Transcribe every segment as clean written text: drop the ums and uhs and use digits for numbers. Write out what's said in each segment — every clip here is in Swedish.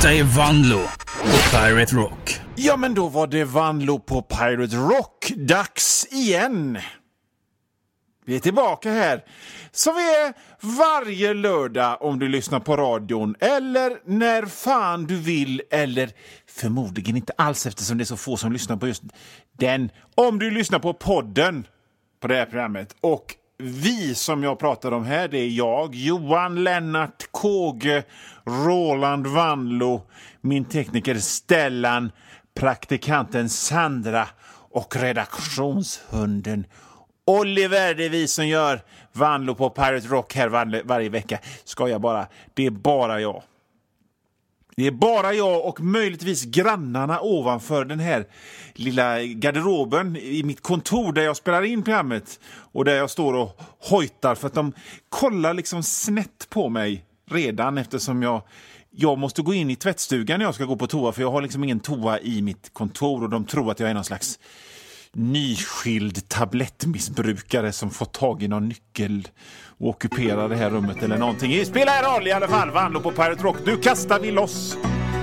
Detta är Vanlo på Pirate Rock. Ja, men då var det Vanlo på Pirate Rock. Dags igen. Vi är tillbaka här. Så vi är varje lördag om du lyssnar på radion. Eller när fan du vill. Eller förmodligen inte alls eftersom det är så få som lyssnar på just den. Om du lyssnar på podden på det här programmet. Och vi som jag pratar om här, det är jag, Johan Lennart Kåge, Roland Vanlo, min tekniker Stellan, praktikanten Sandra och redaktionshunden Oliver. Det är vi som gör Vanlo på Pirate Rock här varje vecka. Ska jag bara, det är bara jag. Det är bara jag och möjligtvis grannarna ovanför den här lilla garderoben i mitt kontor där jag spelar in programmet. Och där jag står och hojtar för att de kollar liksom snett på mig redan eftersom jag måste gå in i tvättstugan när jag ska gå på toa. För jag har liksom ingen toa i mitt kontor och de tror att jag är någon slags nyskild tablettmissbrukare som fått tag i någon nyckel och ockuperar det här rummet eller någonting. Det spelar roll i alla fall. Vanlo på Pirate Rock. Nu kastar vi loss.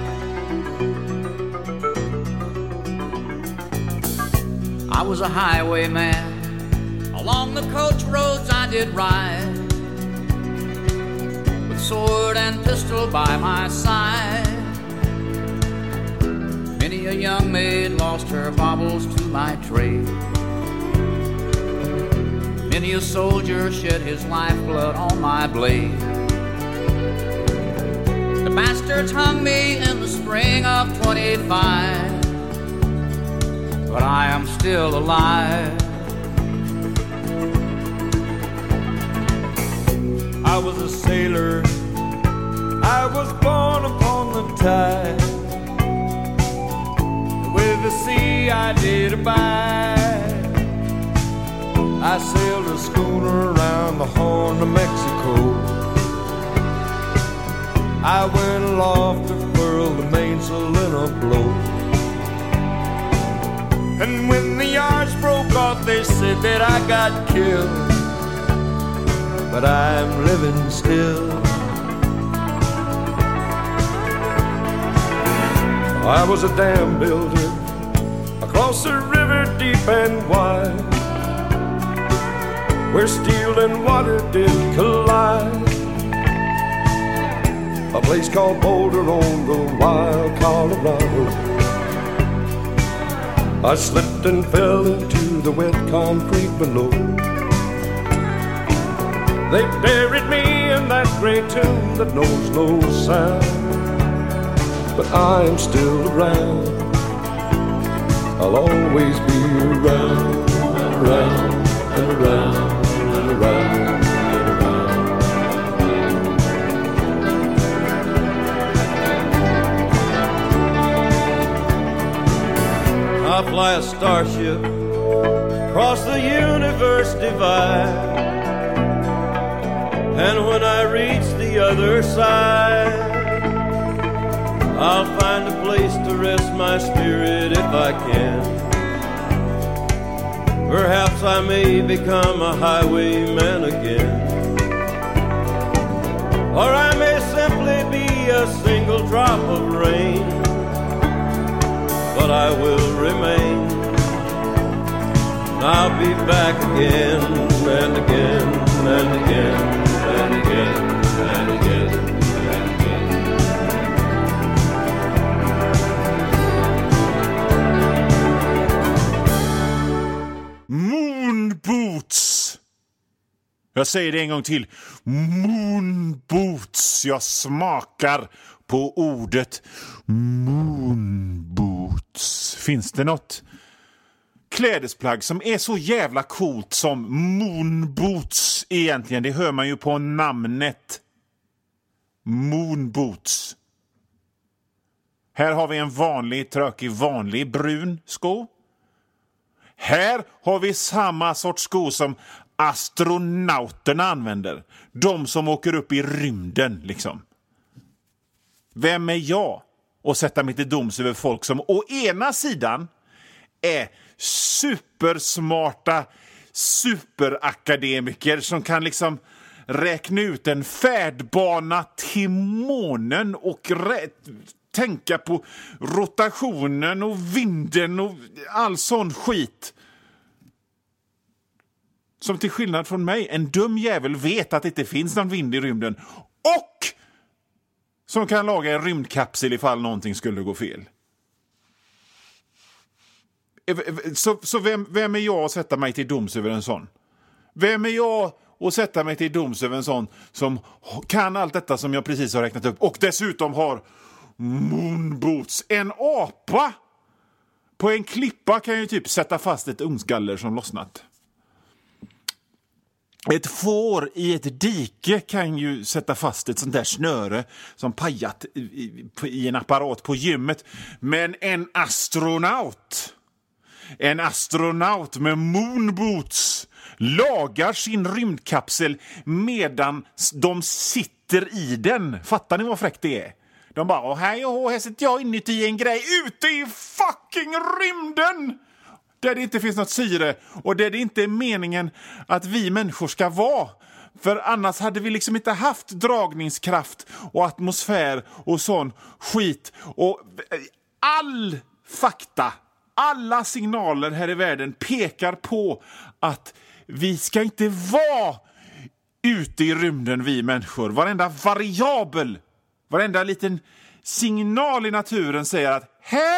I was a highwayman. Along the coach roads I did ride, with sword and pistol by my side. Many a young maid lost her baubles to my trade. Many a soldier shed his lifeblood on my blade. The bastards hung me in the spring of 25, but I am still alive. I was a sailor, I was born upon the tide. With the sea I did abide. I sailed a schooner around the Horn of Mexico. I went aloft to furl the mainsail in a blow. And when the yards broke off they said that I got killed, but I'm living still. I was a dam builder across a river deep and wide, where steel and water did collide. A place called Boulder on the wild Colorado. I slipped and fell into the wet concrete below. They buried me in that great tomb that knows no sound, but I am still around. I'll always be around and around and around and around and around. I fly a starship across the universe divide, and when I reach the other side, I'll find a place to rest my spirit if I can. Perhaps I may become a highwayman again, or I may simply be a single drop of rain, but I will remain. I'll be back again and again and again and again and again and again. Moon Boots. Jag säger det en gång till. Moon Boots. Jag smakar på ordet Moon Boots. Finns det något klädesplagg som är så jävla coolt som Moon Boots egentligen? Det hör man ju på namnet. Moon Boots. Här har vi en vanlig, trökig, vanlig brun sko. Här har vi samma sorts sko som astronauterna använder. De som åker upp i rymden liksom. Vem är jag att sätta mig till doms över folk som å ena sidan är supersmarta superakademiker som kan liksom räkna ut en färdbana till månen och tänka på rotationen och vinden och all sån skit. Som till skillnad från mig, en dum jävel vet att det inte finns någon vind i rymden. Och som kan laga en rymdkapsel ifall någonting skulle gå fel. Så vem är jag att sätta mig till doms över en sån? Vem är jag att sätta mig till doms över en sån som kan allt detta som jag precis har räknat upp och dessutom har moonboots? En apa på en klippa kan ju typ sätta fast ett ungskaller som lossnat. Ett får i ett dike kan ju sätta fast ett sånt där snöre som pajat i en apparat på gymmet. Men en astronaut med moonboots lagar sin rymdkapsel medan de sitter i den. Fattar ni vad fräckt det är? De bara, här sitter jag inuti en grej ute i fucking rymden! Där det inte finns något syre och där det inte är meningen att vi människor ska vara. För annars hade vi liksom inte haft dragningskraft och atmosfär och sån skit. Och all fakta, alla signaler här i världen pekar på att vi ska inte vara ute i rymden, vi människor. Varenda variabel, varenda liten signal i naturen säger att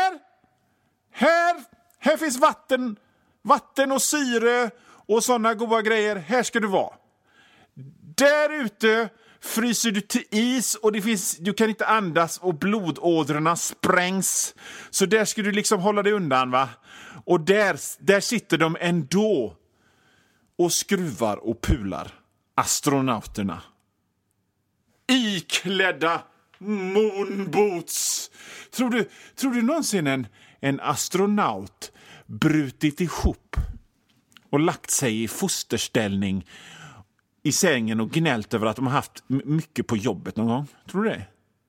här finns vatten och syre och såna goda grejer. Här ska du vara. Där ute fryser du till is och du kan inte andas och blodådrorna sprängs. Så där ska du liksom hålla dig undan, va? Och där sitter de ändå och skruvar och pular. Astronauterna. Iklädda moonboots. Tror du någonsin en astronaut brutit ihop och lagt sig i fosterställning i sängen och gnällt över att de har haft mycket på jobbet någon gång? Tror du det?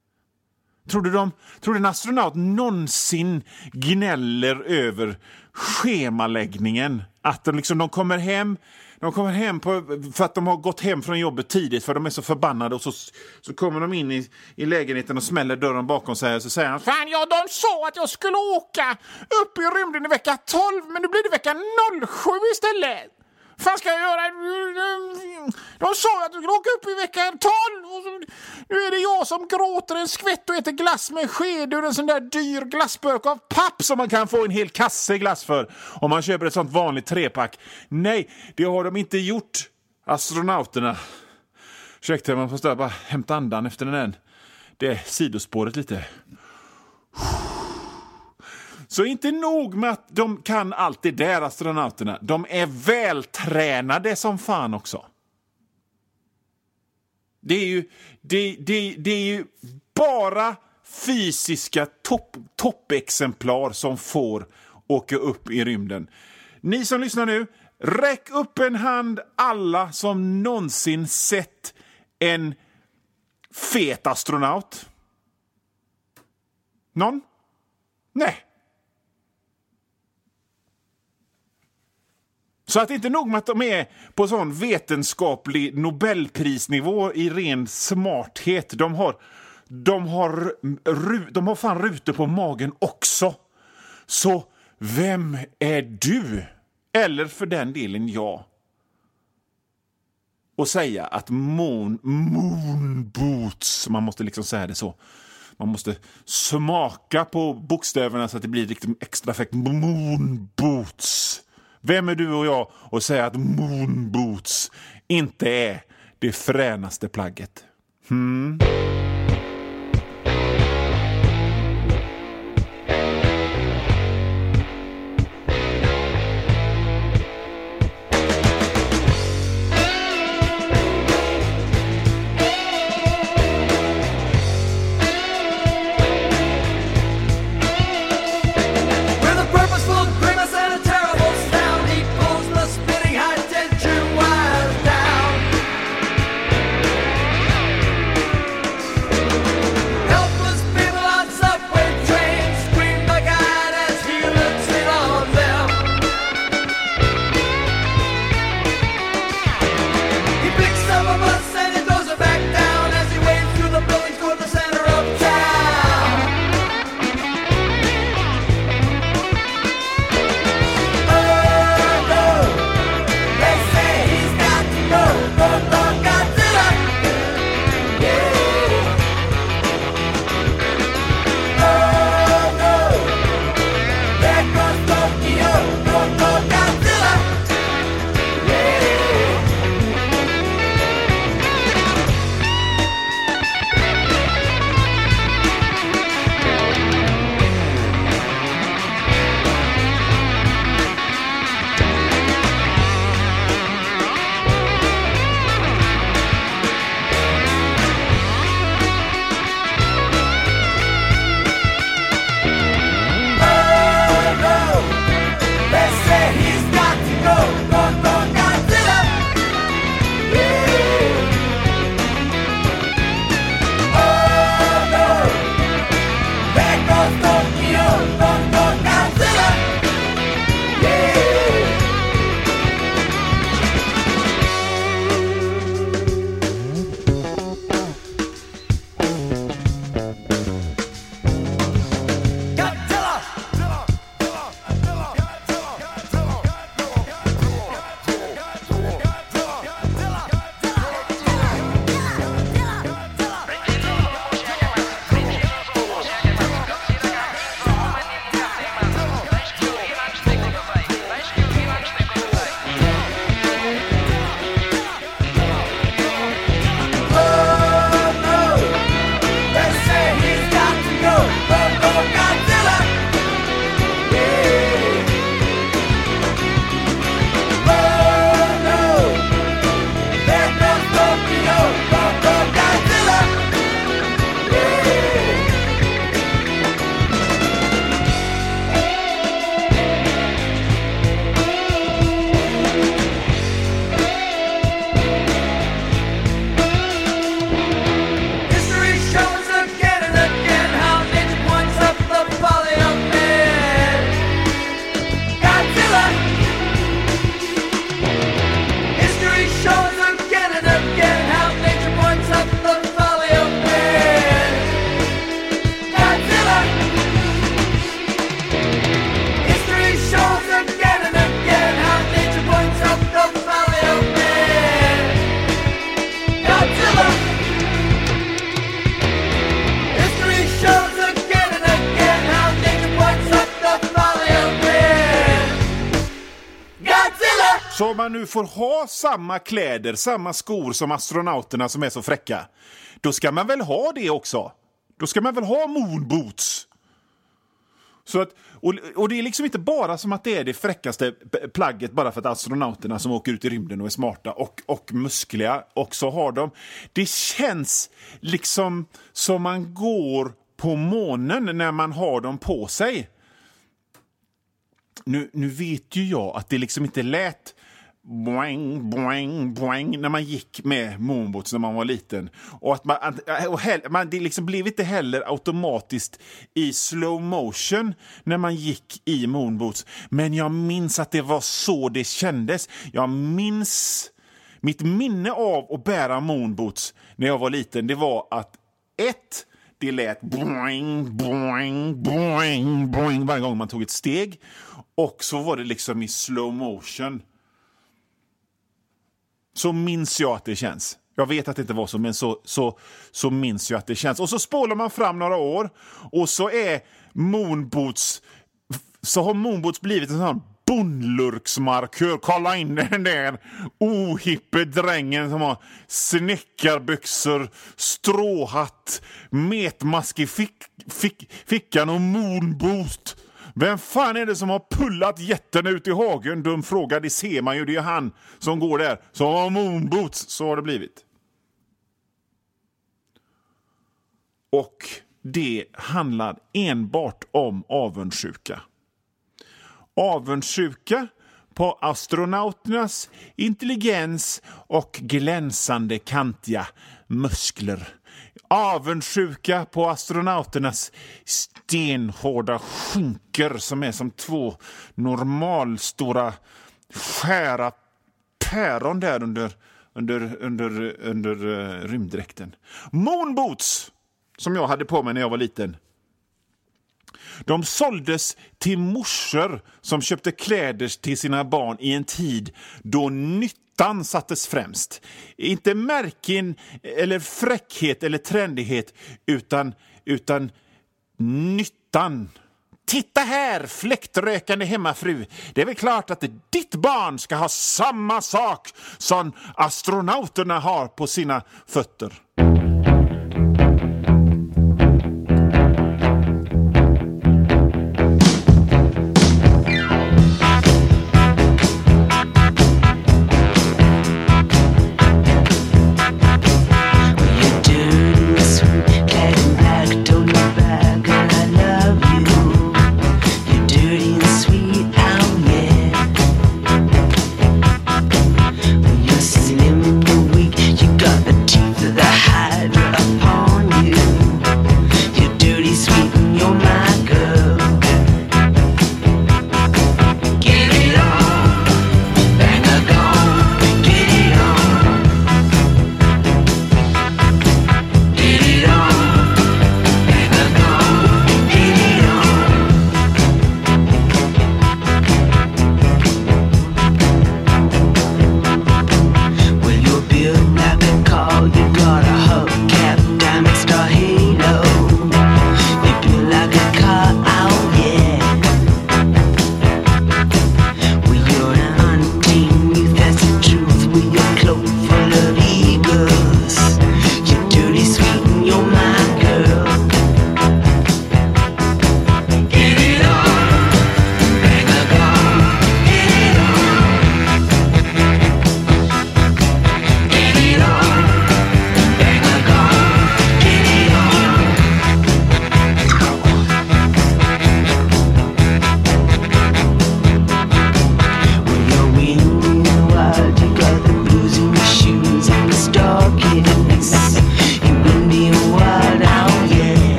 Tror du en astronaut någonsin gnäller över schemaläggningen? Att de kommer hem för att de har gått hem från jobbet tidigt för de är så förbannade och så kommer de in i lägenheten och smäller dörren bakom sig och så säger han: fan, ja, de sa att jag skulle åka upp i rymden i vecka 12 men nu blir det vecka 07 istället. Fan ska jag göra? De sa att du skulle åka upp i vecka 12 och så, nu är det jag som gråter en skvätt och äter glass med sked ur en sån där dyr glassburk av papp som man kan få en hel kasse glass för om man köper ett sånt vanligt 3-pack. Nej, det har de inte gjort, astronauterna. Ursäkta, man får bara hämta andan efter det sidospåret lite. Så inte nog med att de kan allt det där, astronauterna. De är vältränade som fan också. Det är ju bara fysiska toppexemplar som får åka upp i rymden. Ni som lyssnar nu, räck upp en hand alla som någonsin sett en fet astronaut. Någon? Nej. Så att det inte nog med att de är på sån vetenskaplig Nobelprisnivå i ren smarthet. De har fan rutor på magen också. Så vem är du? Eller för den delen jag. Och säga att moonboots, man måste liksom säga det så. Man måste smaka på bokstäverna så att det blir riktigt extra effekt. Moonboots. Vem är du och jag och säga att moonboots inte är det fränaste plagget? Så om man nu får ha samma kläder, samma skor som astronauterna som är så fräcka, då ska man väl ha det också. Då ska man väl ha moonboots. Så att, och det är liksom inte bara som att det är det fräckaste plagget bara för att astronauterna som åker ut i rymden och är smarta och muskliga också har dem. Det känns liksom som man går på månen när man har dem på sig. Nu vet ju jag att det liksom inte lät boing, boing, boing när man gick med moonboots när man var liten. Och att det liksom blev inte heller automatiskt i slow motion när man gick i moonboots. Men jag minns att det var så det kändes. Jag minns mitt minne av att bära moonboots när jag var liten. Det var att det lät boing, boing, boing, boing varje gång man tog ett steg. Och så var det liksom i slow motion. Så minns jag att det känns. Jag vet att det inte var så, men så minns jag att det känns. Och så spolar man fram några år. Och så har moonboots blivit en sån bondlurksmarkör. Kolla in den där ohippe drängen som har snickarbyxor, stråhatt, metmask i fickan och moonboot. Vem fan är det som har pullat jätten ut i hagen? Dum fråga, det ser man ju. Det är han som går där. Som har moonboots, så har det blivit. Och det handlar enbart om avundsjuka. Avundsjuka på astronauternas intelligens och glänsande kantiga muskler. Avundsjuka på astronauternas stenhårda skinkor som är som 2 normalstora skära päron där under rymddräkten. Moonboots som jag hade på mig när jag var liten. De såldes till morsor som köpte kläder till sina barn i en tid då nyttan sattes främst. Inte märken eller fräckhet eller trendighet utan nyttan. Titta här, fläktrökande hemmafru. Det är väl klart att ditt barn ska ha samma sak som astronauterna har på sina fötter. Slim and weak, you got the teeth of the high.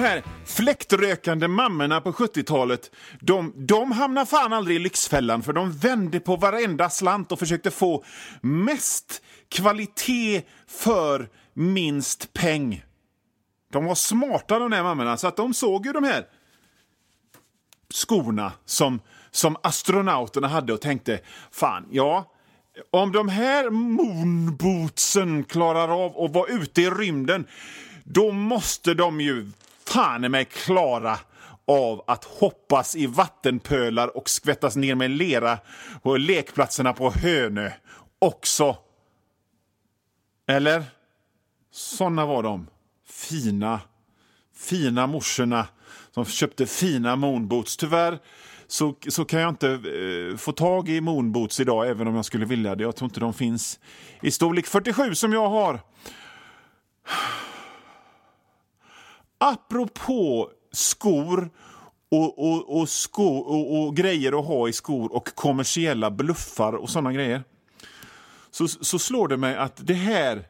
här fläktrökande mammorna på 70-talet, de hamnar fan aldrig i Lyxfällan, för de vände på varenda slant och försökte få mest kvalitet för minst peng. De var smarta, de här mammorna, så att de såg ju de här skorna som astronauterna hade och tänkte, fan, ja, om de här moonbootsen klarar av att vara ute i rymden, då måste de ju fan i mig klara av att hoppas i vattenpölar och skvättas ner med lera på lekplatserna på Hönö också. Eller? Såna var de. Fina morsorna som köpte fina moonboots. Tyvärr så kan jag inte få tag i moonboots idag, även om jag skulle vilja det. Jag tror inte de finns i storlek 47 som jag har. Apropå skor och grejer att ha i skor och kommersiella bluffar och såna grejer, så slår det mig att det här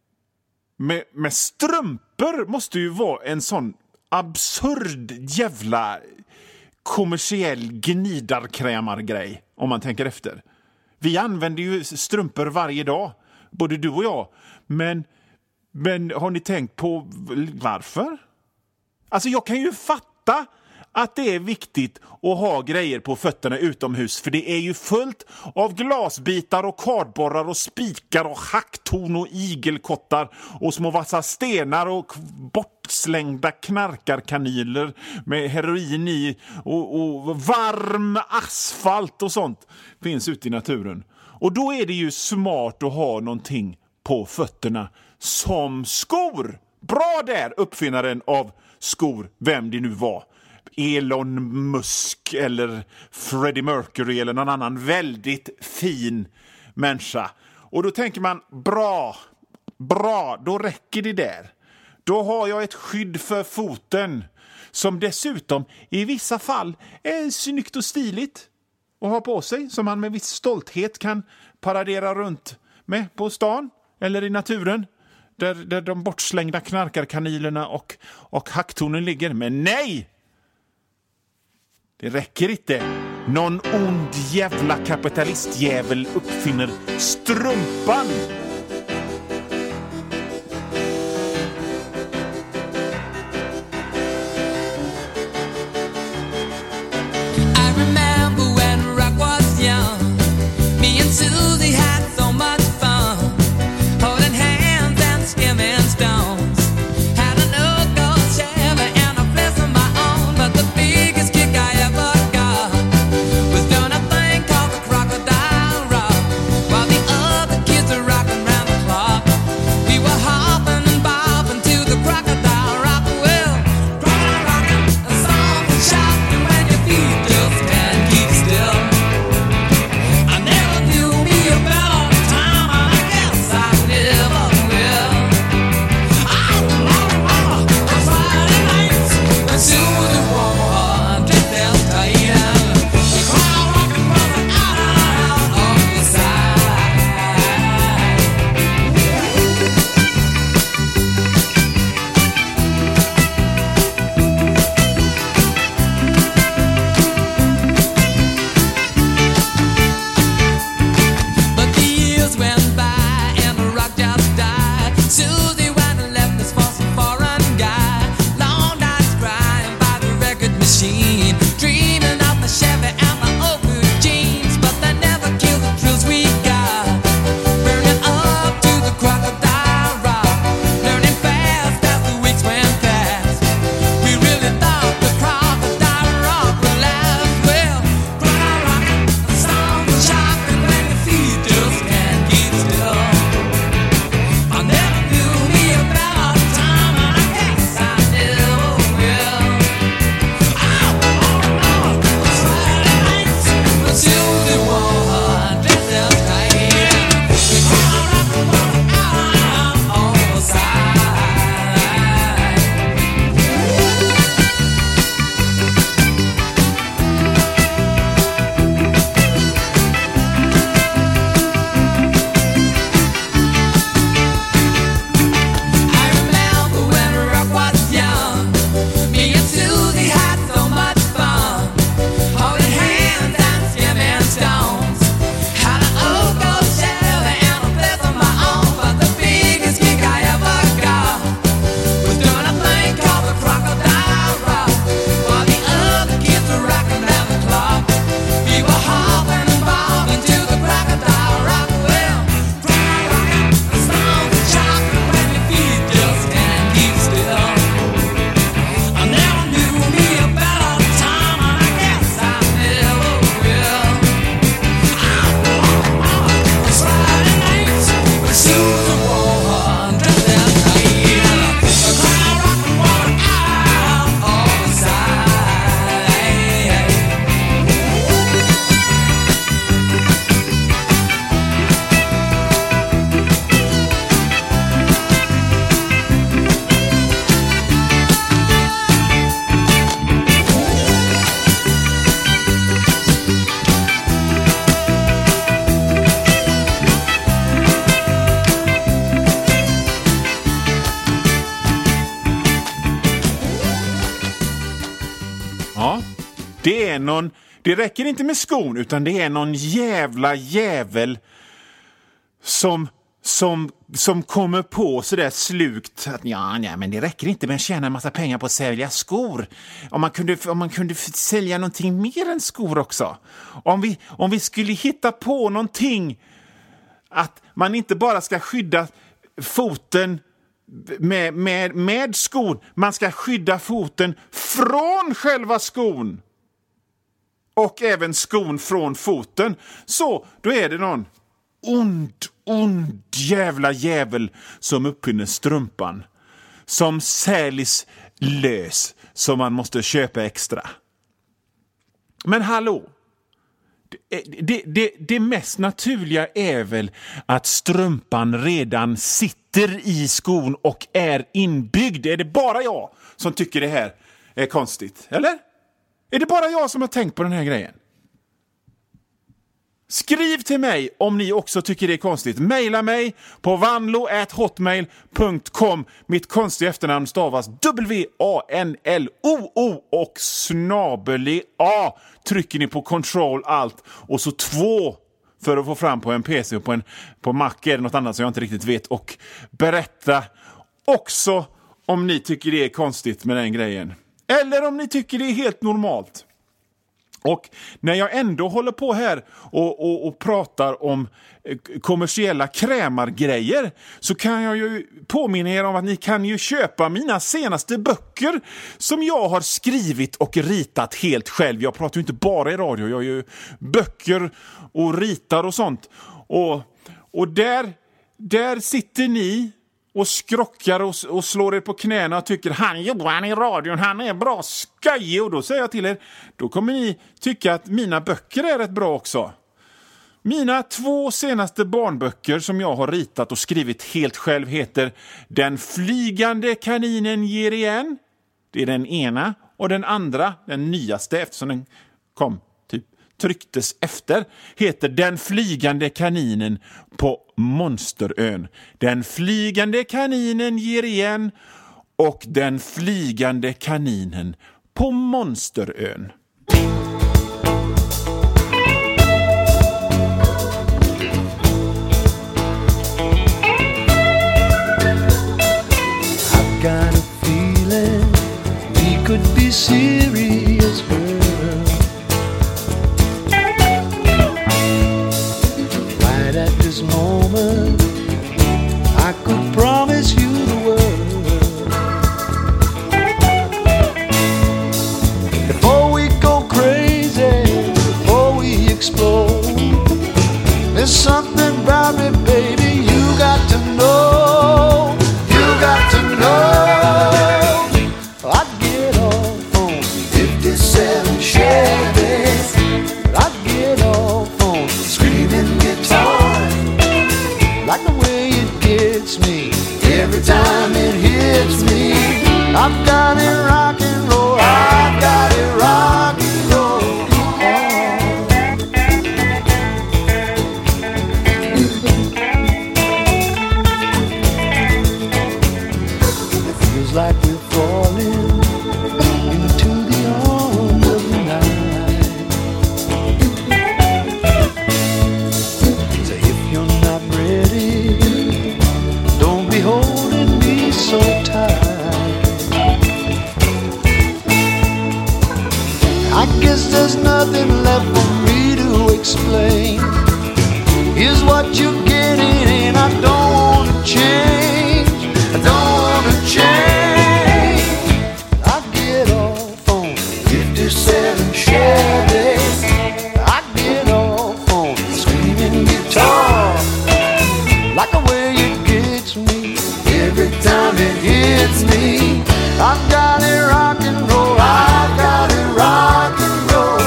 med strumpor måste ju vara en sån absurd jävla kommersiell gnidarkrämargrej, om man tänker efter. Vi använder ju strumpor varje dag, både du och jag, men har ni tänkt på varför? Alltså jag kan ju fatta att det är viktigt att ha grejer på fötterna utomhus, för det är ju fullt av glasbitar och kardborrar och spikar och hacktorn och igelkottar och små vassa stenar och bortslängda knarkarkanyler med heroin i och varm asfalt och sånt finns ute i naturen. Och då är det ju smart att ha någonting på fötterna som skor. Bra där, uppfinnaren av skor, vem det nu var. Elon Musk eller Freddie Mercury eller någon annan väldigt fin människa. Och då tänker man, bra, då räcker det där. Då har jag ett skydd för foten som dessutom i vissa fall är snyggt och stiligt att ha på sig, som man med viss stolthet kan paradera runt med på stan eller i naturen. Där de bortslängda knarkarkanylerna och hacktornen ligger. Men nej! Det räcker inte. Någon ond jävla kapitalistjävel uppfinner strumpan. Rock det räcker inte med skon, utan det är någon jävla jävel som kommer på så där slukt att men det räcker inte med att tjäna en massa pengar på att sälja skor. Om man kunde sälja någonting mer än skor också. Om vi skulle hitta på någonting att man inte bara ska skydda foten med skon, man ska skydda foten från själva skon och även skon från foten. Så då är det någon ond jävla jävel som uppfinner strumpan som säljs lös, som man måste köpa extra. Men hallå, det mest naturliga är väl att strumpan redan sitter i skon och är inbyggd. Är det bara jag som tycker det här är konstigt, eller? Är det bara jag som har tänkt på den här grejen? Skriv till mig om ni också tycker det är konstigt. Maila mig på vanlo@hotmail.com. Mitt konstiga efternamn stavas WANLOO och /A. Trycker ni på Control Alt och så 2 för att få fram på en PC och på Mac är det något annat som jag inte riktigt vet. Och berätta också om ni tycker det är konstigt med den grejen. Eller om ni tycker det är helt normalt. Och när jag ändå håller på här och pratar om kommersiella krämargrejer, så kan jag ju påminna er om att ni kan ju köpa mina senaste böcker som jag har skrivit och ritat helt själv. Jag pratar ju inte bara i radio, jag gör ju böcker och ritar och sånt. Och där sitter ni och skrockar och slår er på knäna och tycker han Johan i radion, han är bra skoj. Och då säger jag till er, då kommer ni tycka att mina böcker är rätt bra också. Mina 2 senaste barnböcker som jag har ritat och skrivit helt själv heter Den flygande kaninen ger igen. Det är den ena. Och den andra, den nyaste eftersom den trycktes efter, heter Den flygande kaninen på Monsterön. Den flygande kaninen ger igen och Den flygande kaninen på Monsterön. I've got a feeling we could be serious, girl. At this moment, I could promise you the world. Before we go crazy, before we explode, there's something about me, baby, you got to know. You got to know. I'd get off on 57 Chevys. I'd get off on screaming guitar. Like the way it gets me every time it hits me. I've got it rock and roll. I've got it rock and roll. It feels like we're falling into the arms of the night. So if you're not ready, don't be holding me so tight. I guess there's nothing left for me to explain. Here's what you're getting and I don't want to change. I don't want to change. I get off on 57 Chevys. I get off on screaming guitar. Like the way it gets me every time it hits me. I've got it rock and roll. I've got it rock and roll.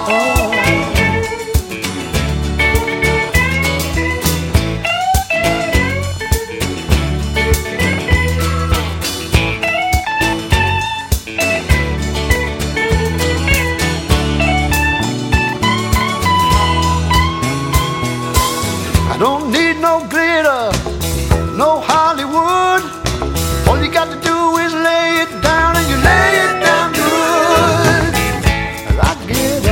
I don't need no glitter, no Hollywood. All you got to do is lay it down and you lay it down good. I get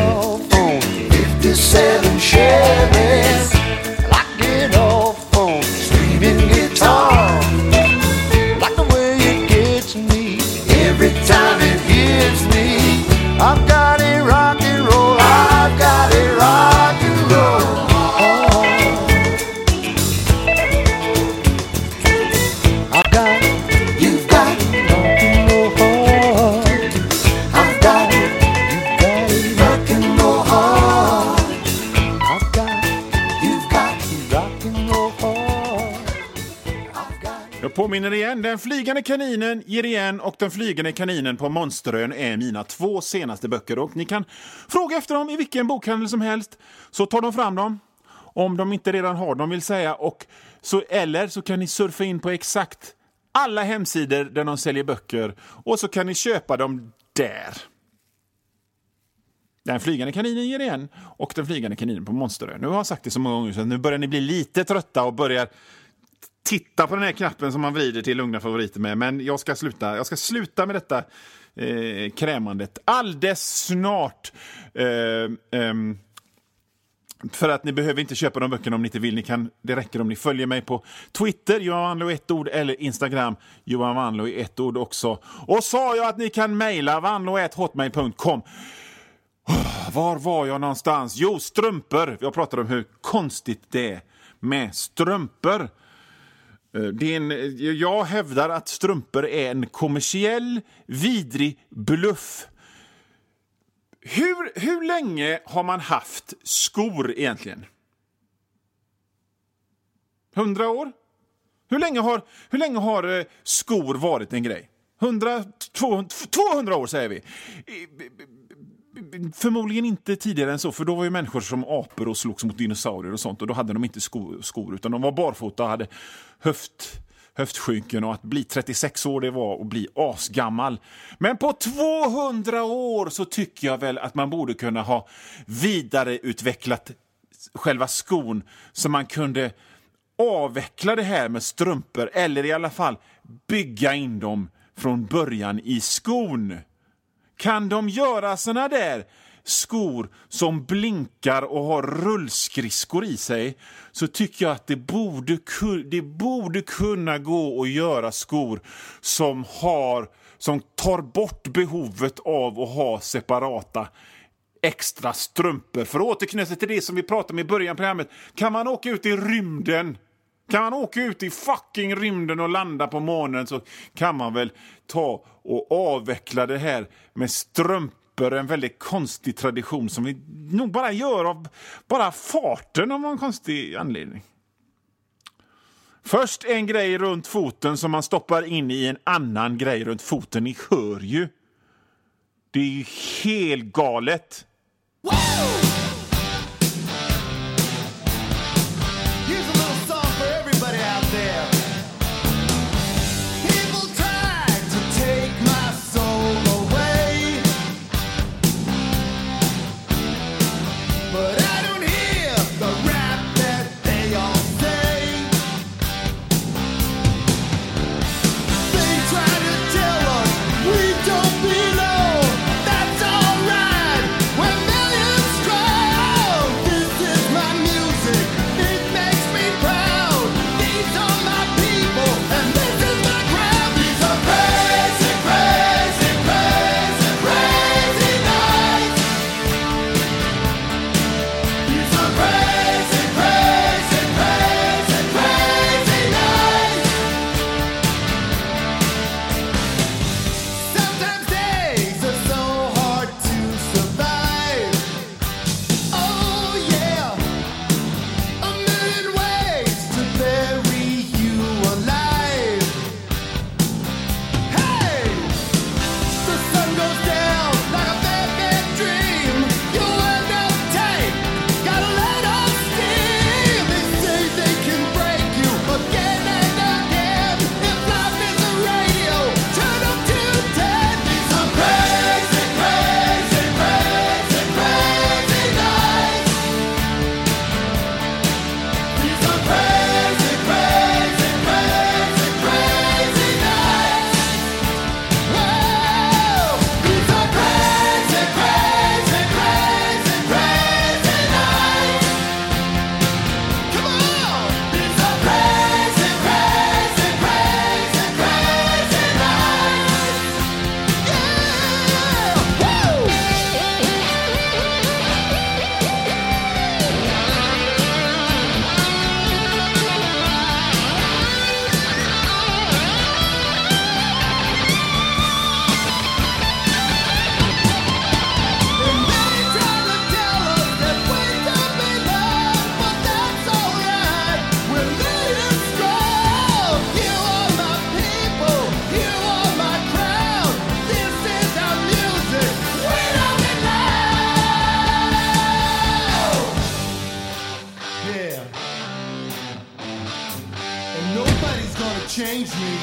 Jag påminner igen, Den flygande kaninen ger igen och Den flygande kaninen på Monsterön är mina 2 senaste böcker. Och ni kan fråga efter dem i vilken bokhandel som helst, så tar de fram dem. Om de inte redan har dem vill säga. Och så, eller så kan ni surfa in på exakt alla hemsidor där de säljer böcker. Och så kan ni köpa dem där. Den flygande kaninen ger igen och Den flygande kaninen på Monsterön. Nu har jag sagt det så många gånger så nu börjar ni bli lite trötta och börjar titta på den här knappen som man vrider till lugna favoriter med. Men jag ska sluta med detta krämandet alldeles snart. För att ni behöver inte köpa de böckerna om ni inte vill. Det räcker om ni följer mig på Twitter, Johan Wanlo i ett ord, eller Instagram, Johan Wanlo i ett ord också. Och sa jag att ni kan mejla wanlo@hotmail.com. Var var jag någonstans? Jo, strumpor. Jag pratade om hur konstigt det är med strumpor. Jag hävdar att strumpor är en kommersiell, vidrig bluff. Hur länge har man haft skor egentligen? 100 år? Hur länge har skor varit en grej? 200 år säger vi. Förmodligen inte tidigare än så, för då var ju människor som apor och slogs mot dinosaurier och sånt, och då hade de inte skor utan de var barfota och hade höftskynken, och att bli 36 år det var att bli asgammal. Men på 200 år så tycker jag väl att man borde kunna ha vidareutvecklat själva skon så man kunde avveckla det här med strumpor, eller i alla fall bygga in dem från början i skon. Kan de göra såna där skor som blinkar och har rullskridskor i sig, så tycker jag att det borde kunna gå att göra skor som tar bort behovet av att ha separata extra strumpor. För att återknyta till det som vi pratade om i början av programmet, kan man åka ut i rymden, kan man åka ut i fucking rymden och landa på månen, så kan man väl ta och avveckla det här med strumpor. En väldigt konstig tradition som vi nog bara gör av bara farten av någon konstig anledning. Först en grej runt foten som man stoppar in i en annan grej runt foten. Ni hör ju. Det är ju helt galet. That's alright. We're millions strong. nobody's gonna change me,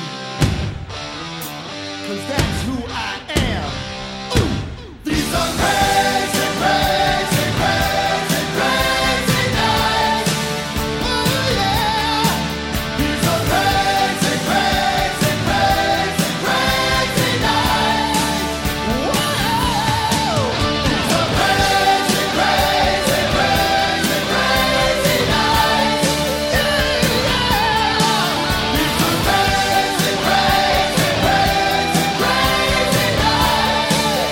'cause that's who I am. These are crazy, crazy, crazy, crazy nights. Oh yeah. These are crazy, crazy, crazy, crazy nights. Whoa. These are crazy, crazy, crazy, crazy nights. Yeah. These are crazy, crazy, crazy, crazy nights.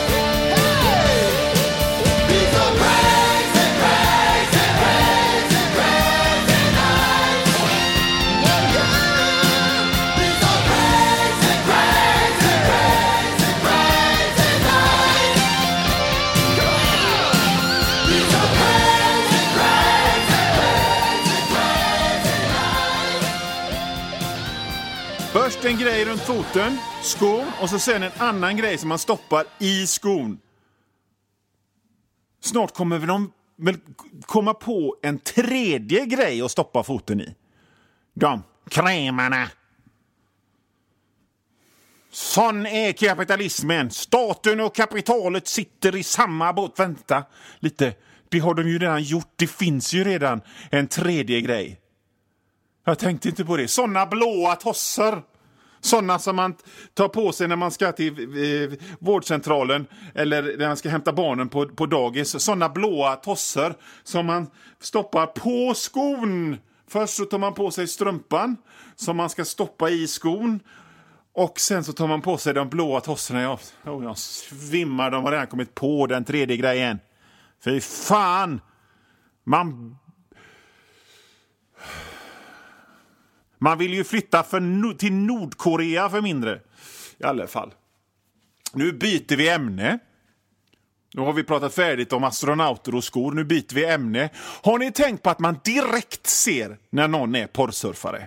These are crazy, crazy, crazy, crazy nights. Yeah. These are crazy, crazy, crazy, crazy nights. These are crazy, crazy, crazy, crazy nights. Först en grej runt foten, skon, och så sen en annan grej som man stoppar i skon. Snart kommer de väl komma på en tredje grej att stoppa foten i. De krämarna. Sån är kapitalismen. Staten och kapitalet sitter i samma båt. Vänta lite. Det har de ju redan gjort. Det finns ju redan en tredje grej. Jag tänkte inte på det. Såna blåa tossar. Såna som man tar på sig när man ska till vårdcentralen eller när man ska hämta barnen på dagis. Såna blåa tossar som man stoppar på skon. Först så tar man på sig strumpan som man ska stoppa i skon. Och sen så tar man på sig de blåa tossarna. Jag svimmar, de har redan kommit på den tredje grejen. Fy fan! Man vill ju flytta till Nordkorea för mindre. I alla fall. Nu byter vi ämne. Nu har vi pratat färdigt om astronauter och skor. Nu byter vi ämne. Har ni tänkt på att man direkt ser när någon är porrsurfare?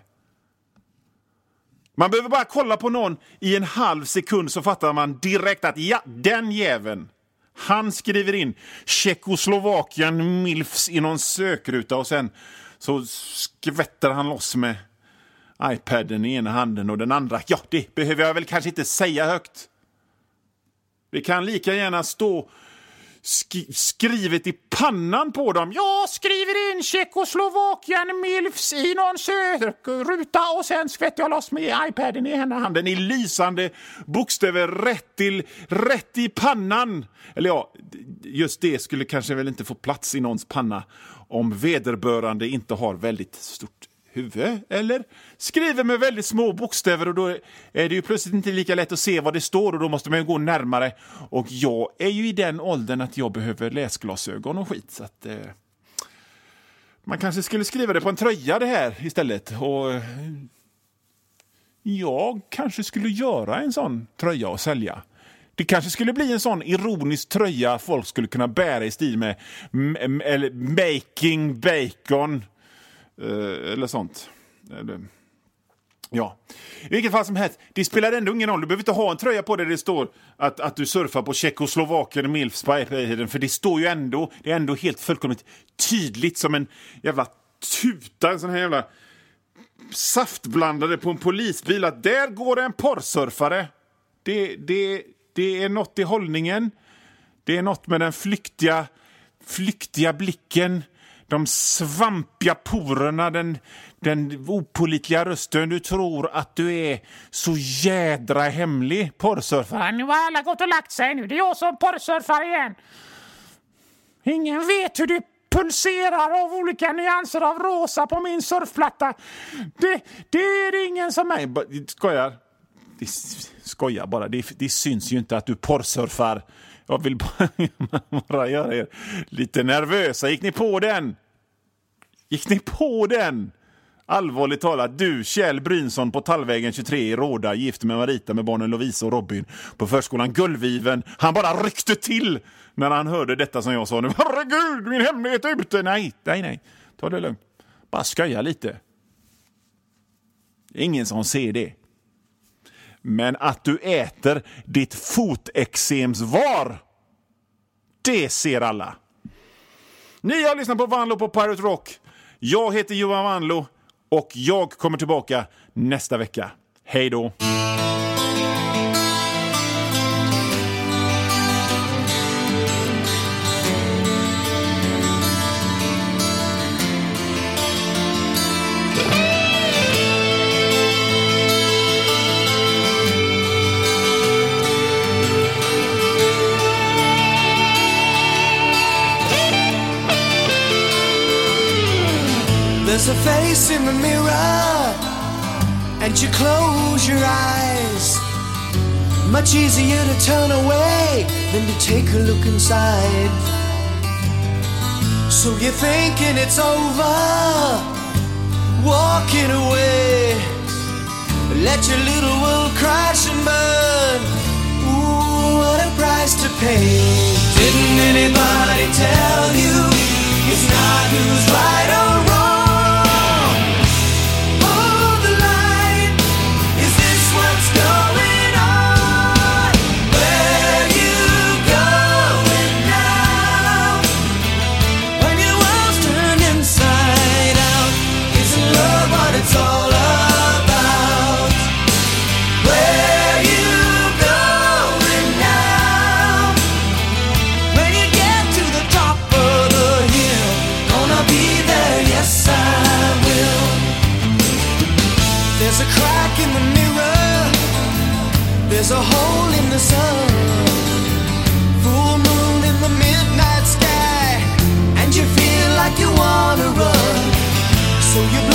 Man behöver bara kolla på någon i en halv sekund så fattar man direkt att ja, den jäveln. Han skriver in Tjeckoslovakien milfs i någon sökruta och sen så skvätter han loss med iPaden i ena handen och den andra. Ja, det behöver jag väl kanske inte säga högt. Det kan lika gärna stå skrivet i pannan på dem. Jag skriver in Tjeckoslovakien milfs i någon sökruta och sen skvätter jag loss med iPaden i ena handen i lysande bokstäver rätt i pannan. Eller ja, just det skulle kanske väl inte få plats i någons panna om vederbörande inte har väldigt stort huvud, eller skriver med väldigt små bokstäver och då är det ju plötsligt inte lika lätt att se vad det står och då måste man ju gå närmare och jag är ju i den åldern att jag behöver läsglasögon och skit så att man kanske skulle skriva det på en tröja det här istället och jag kanske skulle göra en sån tröja och sälja. Det kanske skulle bli en sån ironisk tröja folk skulle kunna bära i stil med eller making bacon eller sånt. Ja. I vilket fall som helst, det spelar ändå ingen roll. Du behöver inte ha en tröja på där det står att du surfar på Tjeckoslovakien och milfs på iPaden, för det står ju ändå, det är ändå helt fullkomligt tydligt som en jävla tuta, en sån här jävla saftblandare på en polisbil att där går en porrsurfare. Det är något i hållningen. Det är något med den flyktiga blicken. De svampiga porerna, den opålitliga rösten. Du tror att du är så jädra hemlig porrsurfare. Nu har alla gått och lagt sig nu. Det är jag som porrsurfar igen. Ingen vet hur det pulserar av olika nyanser av rosa på min surfplatta. Det är ingen som mig. Skojar bara. Det syns ju inte att du porrsurfar. Jag vill bara göra er lite nervösa. Gick ni på den? Allvarligt talat, du Kjell Brynsson på Tallvägen 23 i Råda, gift med Marita med barnen Lovisa och Robin på förskolan Gullviven. Han bara ryckte till när han hörde detta som jag sa nu. Herregud, min hemlighet är ute. Nej. Ta det lugnt. Bara skoja lite. Ingen som ser det. Men att du äter ditt fotexemsvar, det ser alla. Ni har lyssnat på Vanlo på Pirate Rock. Jag heter Johan Vanlo Och jag kommer tillbaka nästa vecka. Hej då! There's a face in the mirror, and you close your eyes. Much easier to turn away than to take a look inside. So you're thinking it's over, walking away. Let your little world crash and burn. Ooh, what a price to pay. Didn't anybody tell you it's not who's right or wrong? There's a crack in the mirror, there's a hole in the sun, full moon in the midnight sky, and you feel like you wanna run, so you